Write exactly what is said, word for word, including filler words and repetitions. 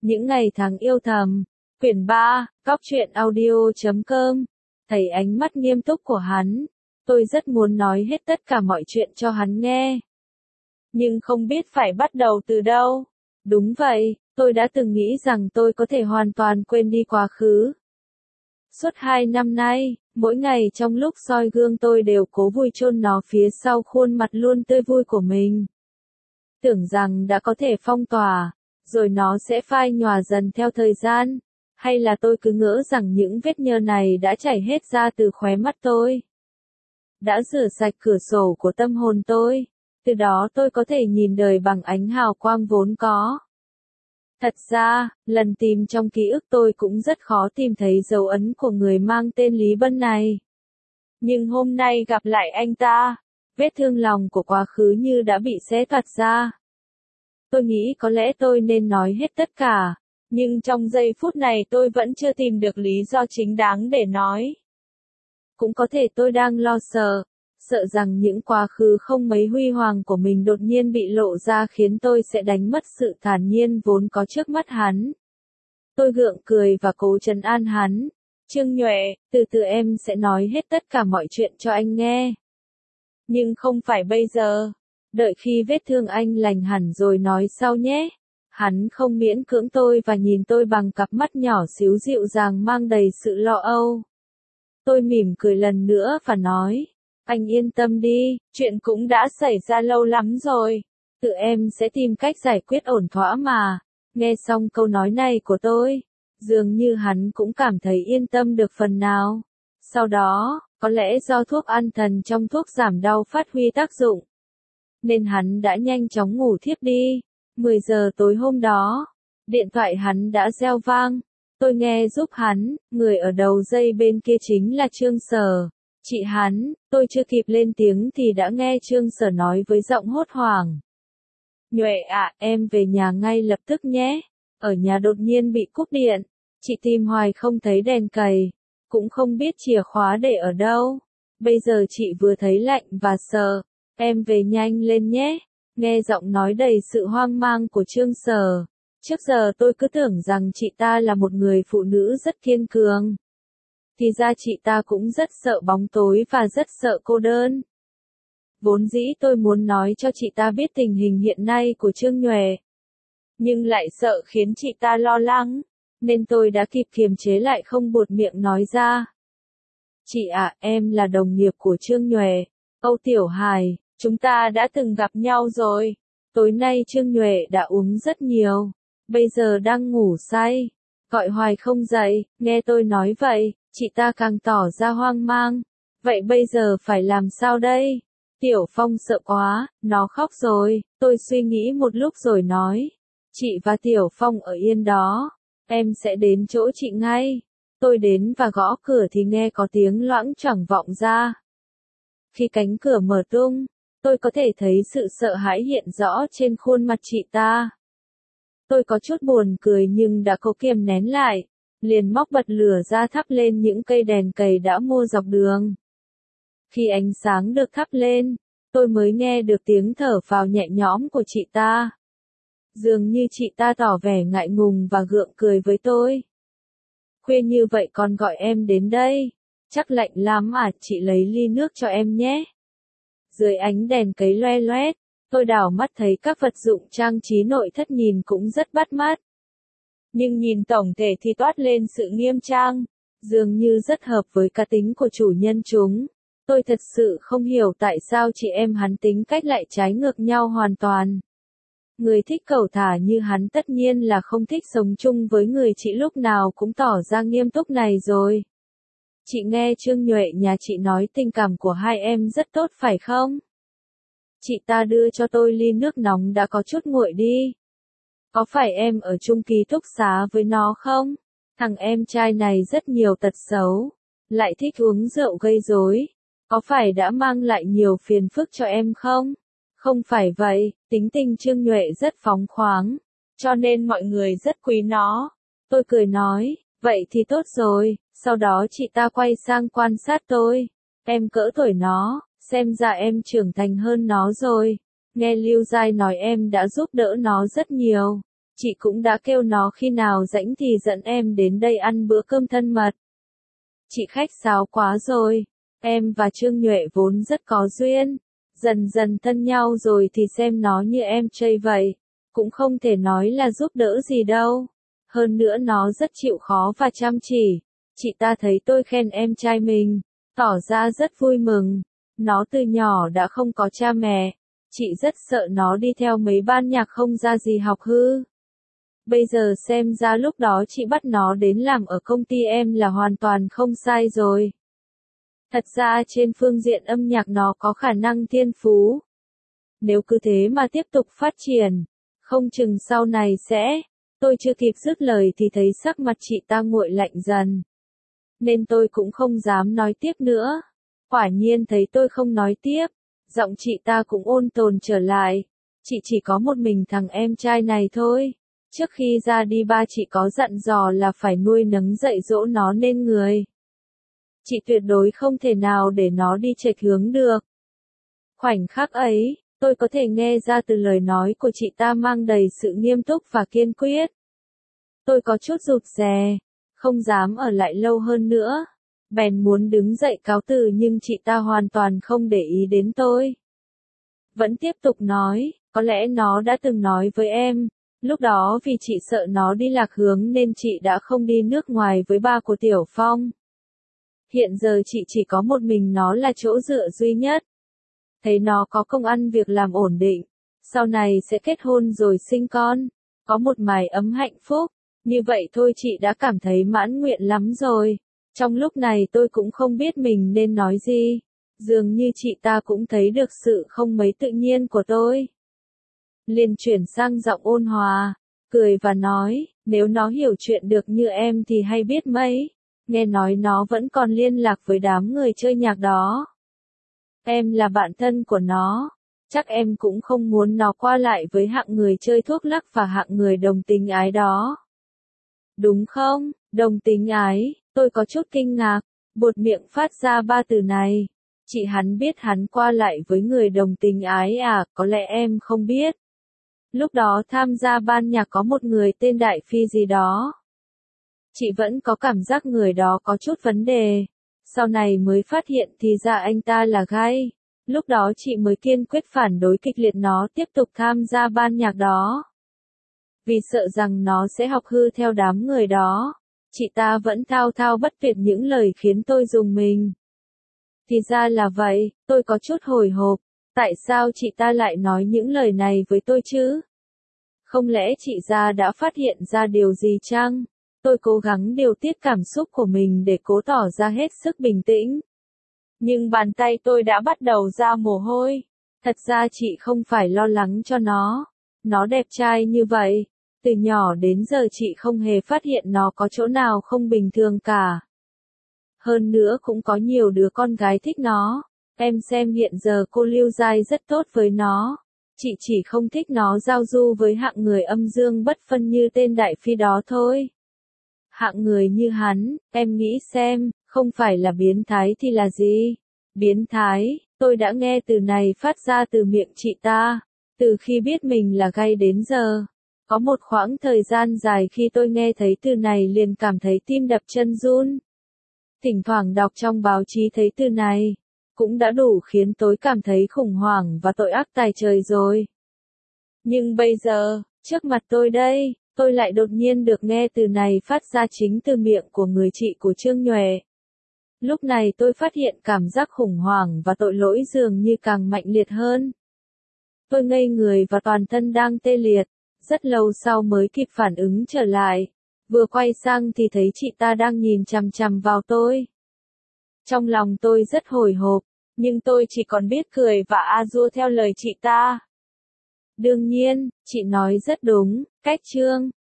Những ngày tháng yêu thầm, quyển ba, góc truyện audio chấm com. Thấy ánh mắt nghiêm túc của hắn, tôi rất muốn nói hết tất cả mọi chuyện cho hắn nghe. Nhưng không biết phải bắt đầu từ đâu. Đúng vậy, tôi đã từng nghĩ rằng tôi có thể hoàn toàn quên đi quá khứ. Suốt hai năm nay, mỗi ngày trong lúc soi gương tôi đều cố vui chôn nó phía sau khuôn mặt luôn tươi vui của mình. Tưởng rằng đã có thể phong tỏa, rồi nó sẽ phai nhòa dần theo thời gian, hay là tôi cứ ngỡ rằng những vết nhơ này đã chảy hết ra từ khóe mắt tôi. Đã rửa sạch cửa sổ của tâm hồn tôi, từ đó tôi có thể nhìn đời bằng ánh hào quang vốn có. Thật ra, lần tìm trong ký ức tôi cũng rất khó tìm thấy dấu ấn của người mang tên Lý Bân này. Nhưng hôm nay gặp lại anh ta, vết thương lòng của quá khứ như đã bị xé toạc ra. Tôi nghĩ có lẽ tôi nên nói hết tất cả, nhưng trong giây phút này tôi vẫn chưa tìm được lý do chính đáng để nói. Cũng có thể tôi đang lo sợ, sợ rằng những quá khứ không mấy huy hoàng của mình đột nhiên bị lộ ra khiến tôi sẽ đánh mất sự thản nhiên vốn có trước mắt hắn. Tôi gượng cười và cố trấn an hắn. Trương Nhuệ, từ từ em sẽ nói hết tất cả mọi chuyện cho anh nghe. Nhưng không phải bây giờ. Đợi khi vết thương anh lành hẳn rồi nói sau nhé. Hắn không miễn cưỡng tôi và nhìn tôi bằng cặp mắt nhỏ xíu dịu dàng mang đầy sự lo âu. Tôi mỉm cười lần nữa và nói, anh yên tâm đi, chuyện cũng đã xảy ra lâu lắm rồi. Tự em sẽ tìm cách giải quyết ổn thỏa mà. Nghe xong câu nói này của tôi, dường như hắn cũng cảm thấy yên tâm được phần nào. Sau đó, có lẽ do thuốc an thần trong thuốc giảm đau phát huy tác dụng, nên hắn đã nhanh chóng ngủ thiếp đi. mười giờ tối hôm đó, điện thoại hắn đã reo vang. Tôi nghe giúp hắn, người ở đầu dây bên kia chính là Trương Sở. Chị hắn, tôi chưa kịp lên tiếng thì đã nghe Trương Sở nói với giọng hốt hoảng. Nhuệ ạ, em về nhà ngay lập tức nhé. Ở nhà đột nhiên bị cúp điện. Chị tìm hoài không thấy đèn cầy. Cũng không biết chìa khóa để ở đâu. Bây giờ chị vừa thấy lạnh và sợ. Em về nhanh lên nhé. Nghe giọng nói đầy sự hoang mang của Trương Sở. Trước giờ tôi cứ tưởng rằng chị ta là một người phụ nữ rất kiên cường. Thì ra chị ta cũng rất sợ bóng tối và rất sợ cô đơn. Vốn dĩ tôi muốn nói cho chị ta biết tình hình hiện nay của Trương Nhuệ. Nhưng lại sợ khiến chị ta lo lắng, nên tôi đã kịp kiềm chế lại không buột miệng nói ra. Chị ạ, em là đồng nghiệp của Trương Nhuệ, Âu Tiểu Hải, chúng ta đã từng gặp nhau rồi. Tối nay Trương Nhuệ đã uống rất nhiều, bây giờ đang ngủ say, gọi hoài không dậy. Nghe tôi nói vậy, chị ta càng tỏ ra hoang mang. Vậy bây giờ phải làm sao đây? Tiểu Phong sợ quá, nó khóc rồi. Tôi suy nghĩ một lúc rồi nói, chị và Tiểu Phong ở yên đó, em sẽ đến chỗ chị ngay. Tôi đến và gõ cửa thì nghe có tiếng loãng choảng vọng ra. Khi cánh cửa mở tung, tôi có thể thấy sự sợ hãi hiện rõ trên khuôn mặt chị ta. Tôi có chút buồn cười nhưng đã cố kiềm nén lại, liền móc bật lửa ra thắp lên những cây đèn cầy đã mua dọc đường. Khi ánh sáng được thắp lên, tôi mới nghe được tiếng thở phào nhẹ nhõm của chị ta. Dường như chị ta tỏ vẻ ngại ngùng và gượng cười với tôi. Khuya như vậy còn gọi em đến đây, chắc lạnh lắm à, chị lấy ly nước cho em nhé. Dưới ánh đèn cấy loe loét, tôi đảo mắt thấy các vật dụng trang trí nội thất nhìn cũng rất bắt mắt. Nhưng nhìn tổng thể thì toát lên sự nghiêm trang, dường như rất hợp với cá tính của chủ nhân chúng. Tôi thật sự không hiểu tại sao chị em hắn tính cách lại trái ngược nhau hoàn toàn. Người thích cẩu thả như hắn tất nhiên là không thích sống chung với người chị lúc nào cũng tỏ ra nghiêm túc này rồi. Chị nghe Trương Nhuệ nhà chị nói tình cảm của hai em rất tốt phải không? Chị ta đưa cho tôi ly nước nóng đã có chút nguội đi. Có phải em ở chung ký túc xá với nó không? Thằng em trai này rất nhiều tật xấu, lại thích uống rượu gây rối. Có phải đã mang lại nhiều phiền phức cho em không? Không phải vậy, tính tình Trương Nhuệ rất phóng khoáng, cho nên mọi người rất quý nó. Tôi cười nói, vậy thì tốt rồi. Sau đó chị ta quay sang quan sát tôi. Em cỡ tuổi nó, xem ra em trưởng thành hơn nó rồi. Nghe Lưu Giai nói em đã giúp đỡ nó rất nhiều. Chị cũng đã kêu nó khi nào rảnh thì dẫn em đến đây ăn bữa cơm thân mật. Chị khách sáo quá rồi, em và Trương Nhuệ vốn rất có duyên, dần dần thân nhau rồi thì xem nó như em trai vậy, cũng không thể nói là giúp đỡ gì đâu. Hơn nữa nó rất chịu khó và chăm chỉ, chị ta thấy tôi khen em trai mình, tỏ ra rất vui mừng. Nó từ nhỏ đã không có cha mẹ, chị rất sợ nó đi theo mấy ban nhạc không ra gì học hư. Bây giờ xem ra lúc đó chị bắt nó đến làm ở công ty em là hoàn toàn không sai rồi. Thật ra trên phương diện âm nhạc nó có khả năng thiên phú. Nếu cứ thế mà tiếp tục phát triển, không chừng sau này sẽ, tôi chưa kịp dứt lời thì thấy sắc mặt chị ta nguội lạnh dần. Nên tôi cũng không dám nói tiếp nữa. Quả nhiên thấy tôi không nói tiếp, giọng chị ta cũng ôn tồn trở lại. Chị chỉ có một mình thằng em trai này thôi. Trước khi ra đi ba chị có dặn dò là phải nuôi nấng dạy dỗ nó nên người. Chị tuyệt đối không thể nào để nó đi chệch hướng được. Khoảnh khắc ấy, tôi có thể nghe ra từ lời nói của chị ta mang đầy sự nghiêm túc và kiên quyết. Tôi có chút rụt rè, không dám ở lại lâu hơn nữa. Bèn muốn đứng dậy cáo từ nhưng chị ta hoàn toàn không để ý đến tôi. Vẫn tiếp tục nói, có lẽ nó đã từng nói với em, lúc đó vì chị sợ nó đi lạc hướng nên chị đã không đi nước ngoài với ba của Tiểu Phong. Hiện giờ chị chỉ có một mình nó là chỗ dựa duy nhất. Thấy nó có công ăn việc làm ổn định, sau này sẽ kết hôn rồi sinh con, có một mái ấm hạnh phúc, như vậy thôi chị đã cảm thấy mãn nguyện lắm rồi. Trong lúc này tôi cũng không biết mình nên nói gì, dường như chị ta cũng thấy được sự không mấy tự nhiên của tôi. Liền chuyển sang giọng ôn hòa, cười và nói, nếu nó hiểu chuyện được như em thì hay biết mấy, nghe nói nó vẫn còn liên lạc với đám người chơi nhạc đó. Em là bạn thân của nó, chắc em cũng không muốn nó qua lại với hạng người chơi thuốc lắc và hạng người đồng tính ái đó. Đúng không, đồng tính ái, tôi có chút kinh ngạc, buột miệng phát ra ba từ này. Chị hắn biết hắn qua lại với người đồng tính ái à, có lẽ em không biết. Lúc đó tham gia ban nhạc có một người tên Đại Phi gì đó. Chị vẫn có cảm giác người đó có chút vấn đề. Sau này mới phát hiện thì ra anh ta là gay. Lúc đó chị mới kiên quyết phản đối kịch liệt nó tiếp tục tham gia ban nhạc đó. Vì sợ rằng nó sẽ học hư theo đám người đó. Chị ta vẫn thao thao bất tuyệt những lời khiến tôi rùng mình. Thì ra là vậy, tôi có chút hồi hộp. Tại sao chị ta lại nói những lời này với tôi chứ? Không lẽ chị ra đã phát hiện ra điều gì chăng? Tôi cố gắng điều tiết cảm xúc của mình để cố tỏ ra hết sức bình tĩnh. Nhưng bàn tay tôi đã bắt đầu ra mồ hôi. Thật ra chị không phải lo lắng cho nó. Nó đẹp trai như vậy. Từ nhỏ đến giờ chị không hề phát hiện nó có chỗ nào không bình thường cả. Hơn nữa cũng có nhiều đứa con gái thích nó. Em xem hiện giờ cô Lưu Giai rất tốt với nó. Chị chỉ không thích nó giao du với hạng người âm dương bất phân như tên Đại Phi đó thôi. Hạng người như hắn, em nghĩ xem, không phải là biến thái thì là gì? Biến thái, tôi đã nghe từ này phát ra từ miệng chị ta. Từ khi biết mình là gay đến giờ. Có một khoảng thời gian dài khi tôi nghe thấy từ này liền cảm thấy tim đập chân run. Thỉnh thoảng đọc trong báo chí thấy từ này, cũng đã đủ khiến tôi cảm thấy khủng hoảng và tội ác tày trời rồi. Nhưng bây giờ, trước mặt tôi đây, tôi lại đột nhiên được nghe từ này phát ra chính từ miệng của người chị của Trương Nhuệ. Lúc này tôi phát hiện cảm giác khủng hoảng và tội lỗi dường như càng mạnh liệt hơn. Tôi ngây người và toàn thân đang tê liệt, rất lâu sau mới kịp phản ứng trở lại. Vừa quay sang thì thấy chị ta đang nhìn chằm chằm vào tôi. Trong lòng tôi rất hồi hộp, nhưng tôi chỉ còn biết cười và a dua theo lời chị ta. Đương nhiên, chị nói rất đúng, cách Trương